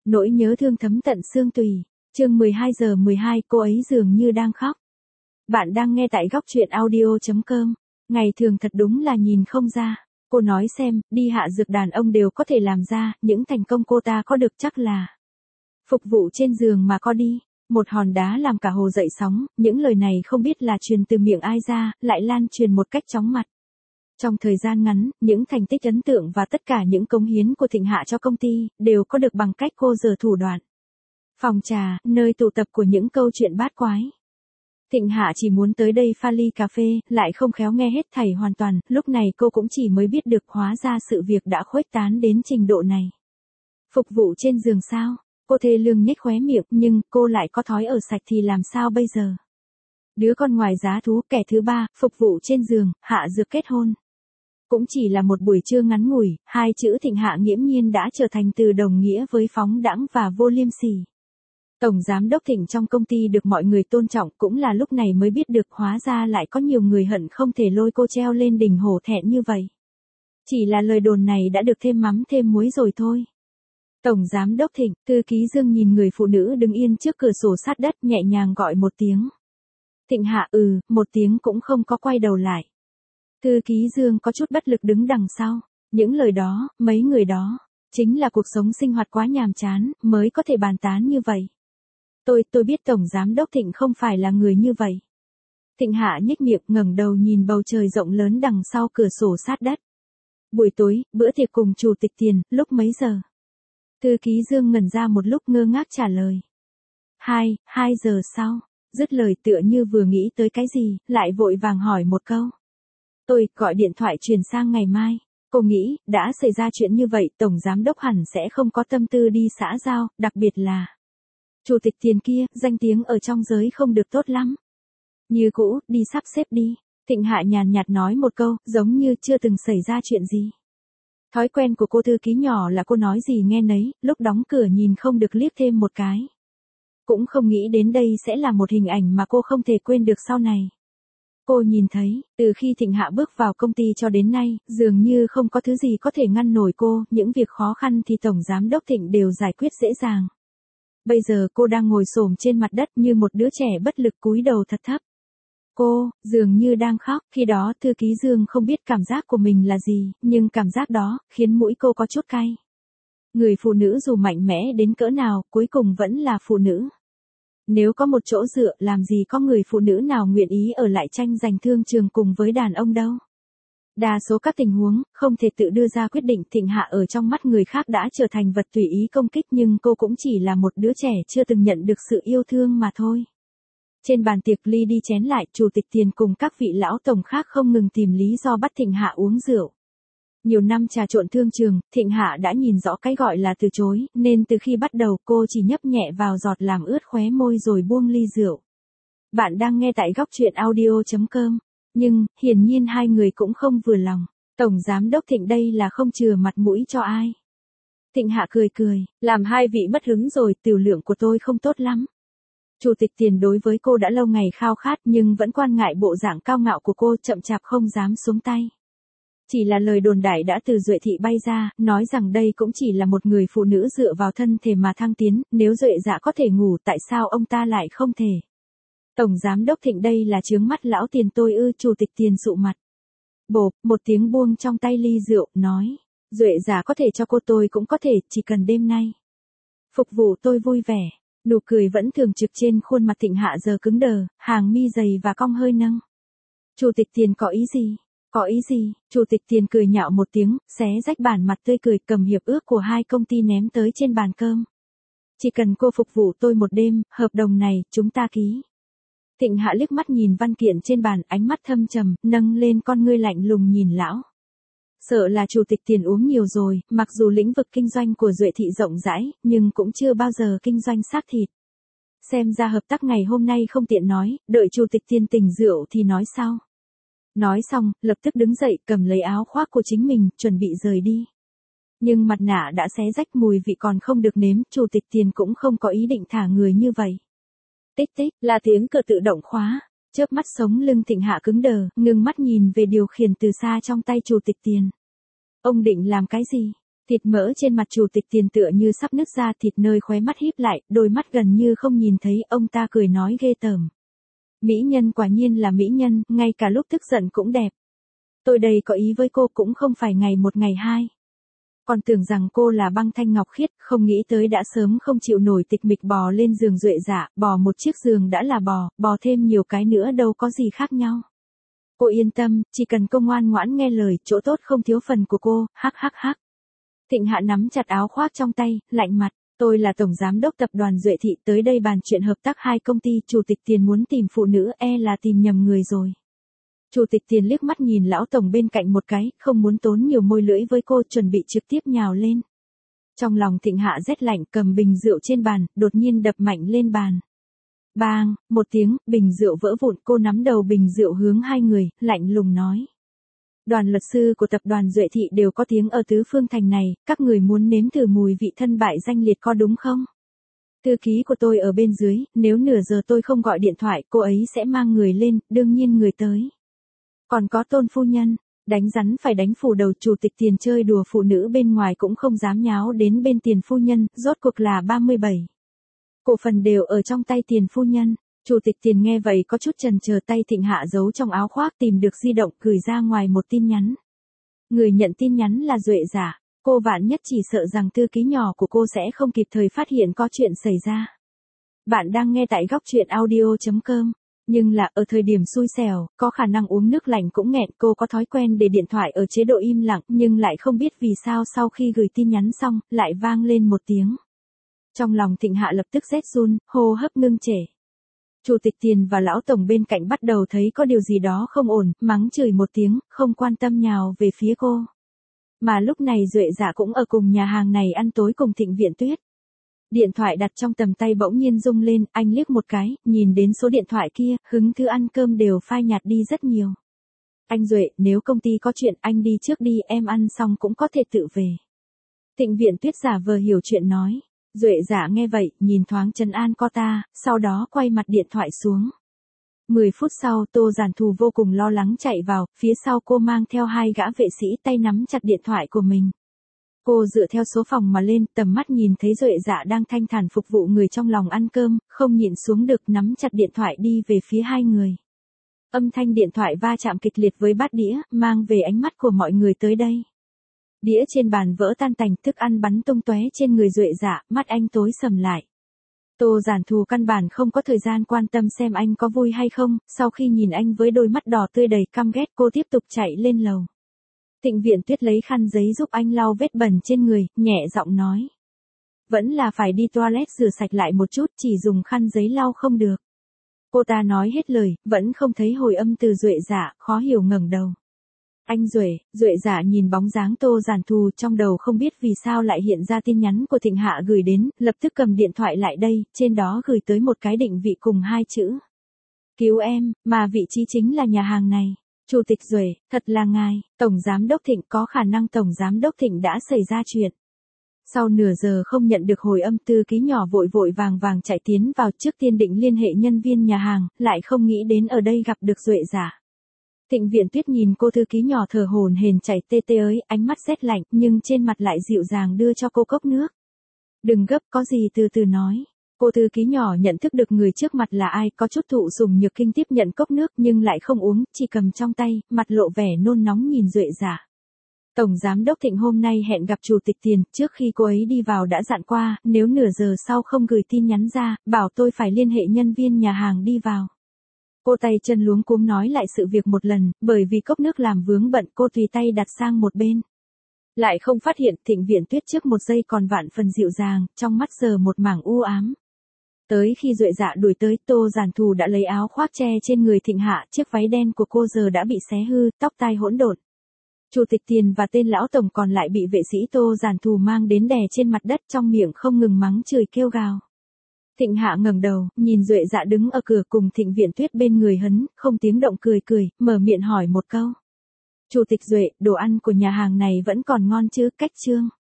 Nỗi nhớ thương thấm tận xương tùy. Chương 12:12, cô ấy dường như đang khóc. Bạn đang nghe tại góc truyện audio.com. Ngày thường thật đúng là nhìn không ra. Cô nói xem, đi hạ dược đàn ông đều có thể làm ra, những thành công cô ta có được chắc là phục vụ trên giường mà có đi. Một hòn đá làm cả hồ dậy sóng, những lời này không biết là truyền từ miệng ai ra, lại lan truyền một cách chóng mặt. Trong thời gian ngắn, những thành tích ấn tượng và tất cả những cống hiến của Thịnh Hạ cho công ty, đều có được bằng cách cô giở thủ đoạn. Phòng trà, nơi tụ tập của những câu chuyện bát quái. Thịnh Hạ chỉ muốn tới đây pha ly cà phê, lại không khéo nghe hết thảy hoàn toàn, lúc này cô cũng chỉ mới biết được hóa ra sự việc đã khuếch tán đến trình độ này. Phục vụ trên giường sao? Cô thê lương nhếch khóe miệng, nhưng cô lại có thói ở sạch thì làm sao bây giờ? Đứa con ngoài giá thú, kẻ thứ ba, phục vụ trên giường, hạ dược kết hôn. Cũng chỉ là một buổi trưa ngắn ngủi, hai chữ Thịnh Hạ nghiễm nhiên đã trở thành từ đồng nghĩa với phóng đãng và vô liêm sỉ. Tổng giám đốc Thịnh trong công ty được mọi người tôn trọng, cũng là lúc này mới biết được hóa ra lại có nhiều người hận không thể lôi cô treo lên đỉnh hổ thẹn như vậy. Chỉ là lời đồn này đã được thêm mắm thêm muối rồi thôi. Tổng giám đốc Thịnh, thư ký Dương nhìn người phụ nữ đứng yên trước cửa sổ sát đất nhẹ nhàng gọi một tiếng. Thịnh Hạ một tiếng cũng không có quay đầu lại. Thư ký Dương có chút bất lực đứng đằng sau. Những lời đó, mấy người đó, chính là cuộc sống sinh hoạt quá nhàm chán, mới có thể bàn tán như vậy. Tôi biết Tổng Giám đốc Thịnh không phải là người như vậy. Thịnh Hạ nhếch miệng ngẩng đầu nhìn bầu trời rộng lớn đằng sau cửa sổ sát đất. Buổi tối, bữa tiệc cùng Chủ tịch Tiền, lúc mấy giờ? Thư ký Dương ngẩn ra một lúc ngơ ngác trả lời. 2 giờ sau. Dứt lời tựa như vừa nghĩ tới cái gì, lại vội vàng hỏi một câu. Tôi gọi điện thoại truyền sang ngày mai. Cô nghĩ, đã xảy ra chuyện như vậy, Tổng Giám đốc hẳn sẽ không có tâm tư đi xã giao, đặc biệt là Chủ tịch Tiền kia, danh tiếng ở trong giới không được tốt lắm. Như cũ, đi sắp xếp đi. Thịnh Hạ nhàn nhạt nói một câu, giống như chưa từng xảy ra chuyện gì. Thói quen của cô thư ký nhỏ là cô nói gì nghe nấy, lúc đóng cửa nhìn không được liếc thêm một cái. Cũng không nghĩ đến đây sẽ là một hình ảnh mà cô không thể quên được sau này. Cô nhìn thấy, từ khi Thịnh Hạ bước vào công ty cho đến nay, dường như không có thứ gì có thể ngăn nổi cô, những việc khó khăn thì Tổng Giám đốc Thịnh đều giải quyết dễ dàng. Bây giờ cô đang ngồi xổm trên mặt đất như một đứa trẻ bất lực cúi đầu thật thấp. Cô, dường như đang khóc, khi đó thư ký Dương không biết cảm giác của mình là gì, nhưng cảm giác đó, khiến mũi cô có chút cay. Người phụ nữ dù mạnh mẽ đến cỡ nào, cuối cùng vẫn là phụ nữ. Nếu có một chỗ dựa, làm gì có người phụ nữ nào nguyện ý ở lại tranh giành thương trường cùng với đàn ông đâu. Đa số các tình huống, không thể tự đưa ra quyết định. Thịnh Hạ ở trong mắt người khác đã trở thành vật tùy ý công kích, nhưng cô cũng chỉ là một đứa trẻ chưa từng nhận được sự yêu thương mà thôi. Trên bàn tiệc ly đi chén lại, Chủ tịch Tiền cùng các vị lão tổng khác không ngừng tìm lý do bắt Thịnh Hạ uống rượu. Nhiều năm trà trộn thương trường, Thịnh Hạ đã nhìn rõ cái gọi là từ chối, nên từ khi bắt đầu cô chỉ nhấp nhẹ vào giọt làm ướt khóe môi rồi buông ly rượu. Bạn đang nghe tại góc truyện audio.com. Nhưng, hiển nhiên hai người cũng không vừa lòng. Tổng Giám đốc Thịnh đây là không chừa mặt mũi cho ai. Thịnh Hạ cười, làm hai vị mất hứng rồi, tiểu lượng của tôi không tốt lắm. Chủ tịch Tiền đối với cô đã lâu ngày khao khát nhưng vẫn quan ngại bộ dạng cao ngạo của cô, chậm chạp không dám xuống tay. Chỉ là lời đồn đại đã từ Duệ Thị bay ra, nói rằng đây cũng chỉ là một người phụ nữ dựa vào thân thể mà thăng tiến, nếu Duệ Dạ có thể ngủ tại sao ông ta lại không thể. Tổng Giám đốc Thịnh đây là chướng mắt lão Tiền tôi ư? Chủ tịch Tiền sụ mặt. Bộp, một tiếng buông trong tay ly rượu, nói. Duệ Dạ có thể cho cô, tôi cũng có thể, chỉ cần đêm nay phục vụ tôi vui vẻ. Nụ cười vẫn thường trực trên khuôn mặt Thịnh Hạ giờ cứng đờ, hàng mi dày và cong hơi nâng. Chủ tịch Tiền có ý gì? Có ý gì? Chủ tịch Tiền cười nhạo một tiếng, xé rách bản mặt tươi cười, cầm hiệp ước của hai công ty ném tới trên bàn cơm. Chỉ cần cô phục vụ tôi một đêm, hợp đồng này, chúng ta ký. Thịnh Hạ liếc mắt nhìn văn kiện trên bàn, ánh mắt thâm trầm, nâng lên con ngươi lạnh lùng nhìn lão. Sợ là Chủ tịch Tiền uống nhiều rồi, mặc dù lĩnh vực kinh doanh của Duệ Thị rộng rãi, nhưng cũng chưa bao giờ kinh doanh xác thịt. Xem ra hợp tác ngày hôm nay không tiện nói, đợi Chủ tịch Tiền tỉnh rượu thì nói sau. Nói xong, lập tức đứng dậy, cầm lấy áo khoác của chính mình, chuẩn bị rời đi. Nhưng mặt nạ đã xé rách, mùi vị còn không được nếm, Chủ tịch Tiền cũng không có ý định thả người như vậy. Tích tích, là tiếng cửa tự động khóa. Chớp mắt sống lưng Thịnh Hạ cứng đờ, ngưng mắt nhìn về điều khiển từ xa trong tay Chủ tịch Tiền. Ông định làm cái gì? Thịt mỡ trên mặt chủ tịch Tiền tựa như sắp nứt ra, thịt nơi khóe mắt híp lại, đôi mắt gần như không nhìn thấy, ông ta cười nói ghê tởm. Mỹ nhân quả nhiên là mỹ nhân, ngay cả lúc tức giận cũng đẹp. Tôi đây có ý với cô cũng không phải ngày một ngày hai. Còn tưởng rằng cô là băng thanh ngọc khiết, không nghĩ tới đã sớm không chịu nổi tịch mịch bò lên giường Duệ Dạ, bò một chiếc giường đã là bò thêm nhiều cái nữa đâu có gì khác nhau. Cô yên tâm, chỉ cần cô ngoan ngoãn nghe lời, chỗ tốt không thiếu phần của cô, hắc hắc hắc. Thịnh Hạ nắm chặt áo khoác trong tay, lạnh mặt, tôi là tổng giám đốc tập đoàn Duệ Thị, tới đây bàn chuyện hợp tác hai công ty, chủ tịch Tiền muốn tìm phụ nữ, là tìm nhầm người rồi. Chủ tịch Tiền liếc mắt nhìn lão tổng bên cạnh một cái, không muốn tốn nhiều môi lưỡi với cô, chuẩn bị trực tiếp nhào lên. Trong lòng Thịnh Hạ rét lạnh, cầm bình rượu trên bàn, đột nhiên đập mạnh lên bàn. Bang, một tiếng, bình rượu vỡ vụn, cô nắm đầu bình rượu hướng hai người, lạnh lùng nói. Đoàn luật sư của tập đoàn Duệ Thị đều có tiếng ở tứ phương thành này, các người muốn nếm thử mùi vị thân bại danh liệt có đúng không? Thư ký của tôi ở bên dưới, nếu nửa giờ tôi không gọi điện thoại, cô ấy sẽ mang người lên, đương nhiên người tới. Còn có Tôn phu nhân, đánh rắn phải đánh phủ đầu, chủ tịch Tiền chơi đùa phụ nữ bên ngoài cũng không dám nháo đến bên Tiền phu nhân, rốt cuộc là 37. Cổ phần đều ở trong tay Tiền phu nhân. Chủ tịch Tiền nghe vậy có chút chần chờ, tay Thịnh Hạ giấu trong áo khoác tìm được di động, gửi ra ngoài một tin nhắn. Người nhận tin nhắn là Duệ Dạ, cô vạn nhất chỉ sợ rằng thư ký nhỏ của cô sẽ không kịp thời phát hiện có chuyện xảy ra. Bạn đang nghe tại góc truyện audio.com. Nhưng là ở thời điểm xui xẻo, có khả năng uống nước lạnh cũng nghẹn, cô có thói quen để điện thoại ở chế độ im lặng, nhưng lại không biết vì sao sau khi gửi tin nhắn xong, lại vang lên một tiếng. Trong lòng Thịnh Hạ lập tức rét run, hô hấp ngưng trệ. Chủ tịch Tiền và lão tổng bên cạnh bắt đầu thấy có điều gì đó không ổn, mắng chửi một tiếng, không quan tâm nhào về phía cô. Mà lúc này Duệ Dạ cũng ở cùng nhà hàng này ăn tối cùng Thịnh Viễn Tuyết. Điện thoại đặt trong tầm tay bỗng nhiên rung lên, anh liếc một cái, nhìn đến số điện thoại kia, hứng thú ăn cơm đều phai nhạt đi rất nhiều. Anh Duệ, nếu công ty có chuyện anh đi trước đi, em ăn xong cũng có thể tự về. Thịnh Viễn Tuyết giả vờ hiểu chuyện nói. Duệ Dạ nghe vậy, nhìn thoáng trấn an cô ta, sau đó quay mặt điện thoại xuống. 10 phút sau, Tô Giản Thù vô cùng lo lắng chạy vào, phía sau cô mang theo hai gã vệ sĩ, tay nắm chặt điện thoại của mình. Cô dựa theo số phòng mà lên, tầm mắt nhìn thấy Duệ Dạ đang thanh thản phục vụ người trong lòng ăn cơm, không nhịn xuống được, nắm chặt điện thoại đi về phía hai người. Âm thanh điện thoại va chạm kịch liệt với bát đĩa, mang về ánh mắt của mọi người tới đây. Đĩa trên bàn vỡ tan tành, thức ăn bắn tung tóe trên người Duệ Dạ, mắt anh tối sầm lại. Tô Giản Thù căn bản không có thời gian quan tâm xem anh có vui hay không, sau khi nhìn anh với đôi mắt đỏ tươi đầy căm ghét, cô tiếp tục chạy lên lầu. Thịnh Viễn Tuyết lấy khăn giấy giúp anh lau vết bẩn trên người, nhẹ giọng nói. Vẫn là phải đi toilet rửa sạch lại một chút, chỉ dùng khăn giấy lau không được. Cô ta nói hết lời, vẫn không thấy hồi âm từ Duệ Dạ, khó hiểu ngẩng đầu. Anh Duệ Dạ nhìn bóng dáng Tô Giản Thù, trong đầu không biết vì sao lại hiện ra tin nhắn của Thịnh Hạ gửi đến, lập tức cầm điện thoại lại đây, trên đó gửi tới một cái định vị cùng hai chữ. Cứu em, mà vị trí chính là nhà hàng này. Chủ tịch Duệ, thật là ngài, Tổng Giám đốc Thịnh, có khả năng Tổng Giám đốc Thịnh đã xảy ra chuyện. Sau nửa giờ không nhận được hồi âm, thư ký nhỏ vội vội vàng vàng chạy tiến vào, trước tiên định liên hệ nhân viên nhà hàng, lại không nghĩ đến ở đây gặp được Duệ Dạ. Thịnh Viễn Tuyết nhìn cô thư ký nhỏ thở hổn hển chảy tê tê ấy, ánh mắt rét lạnh, nhưng trên mặt lại dịu dàng đưa cho cô cốc nước. Đừng gấp, có gì từ từ nói. Cô thư ký nhỏ nhận thức được người trước mặt là ai, có chút thụ sủng nhược kinh tiếp nhận cốc nước nhưng lại không uống, chỉ cầm trong tay, mặt lộ vẻ nôn nóng nhìn Duệ Dạ. Tổng Giám đốc Thịnh hôm nay hẹn gặp Chủ tịch Tiền, trước khi cô ấy đi vào đã dặn qua, nếu nửa giờ sau không gửi tin nhắn ra, bảo tôi phải liên hệ nhân viên nhà hàng đi vào. Cô tay chân luống cuống nói lại sự việc một lần, bởi vì cốc nước làm vướng bận, cô tùy tay đặt sang một bên. Lại không phát hiện, Thịnh Viễn Tuyết trước một giây còn vạn phần dịu dàng, trong mắt giờ một mảng u ám. Tới khi Duệ Dạ đuổi tới, Tô Giản Thù đã lấy áo khoác che trên người Thịnh Hạ, chiếc váy đen của cô giờ đã bị xé hư, tóc tai hỗn độn. Chủ tịch Tiền và tên lão tổng còn lại bị vệ sĩ Tô Giản Thù mang đến đè trên mặt đất, trong miệng không ngừng mắng chửi kêu gào. Thịnh Hạ ngẩng đầu, nhìn Duệ Dạ đứng ở cửa cùng Thịnh Viễn Tuyết bên người hấn, không tiếng động cười, mở miệng hỏi một câu. Chủ tịch Duệ, đồ ăn của nhà hàng này vẫn còn ngon chứ, cách chương.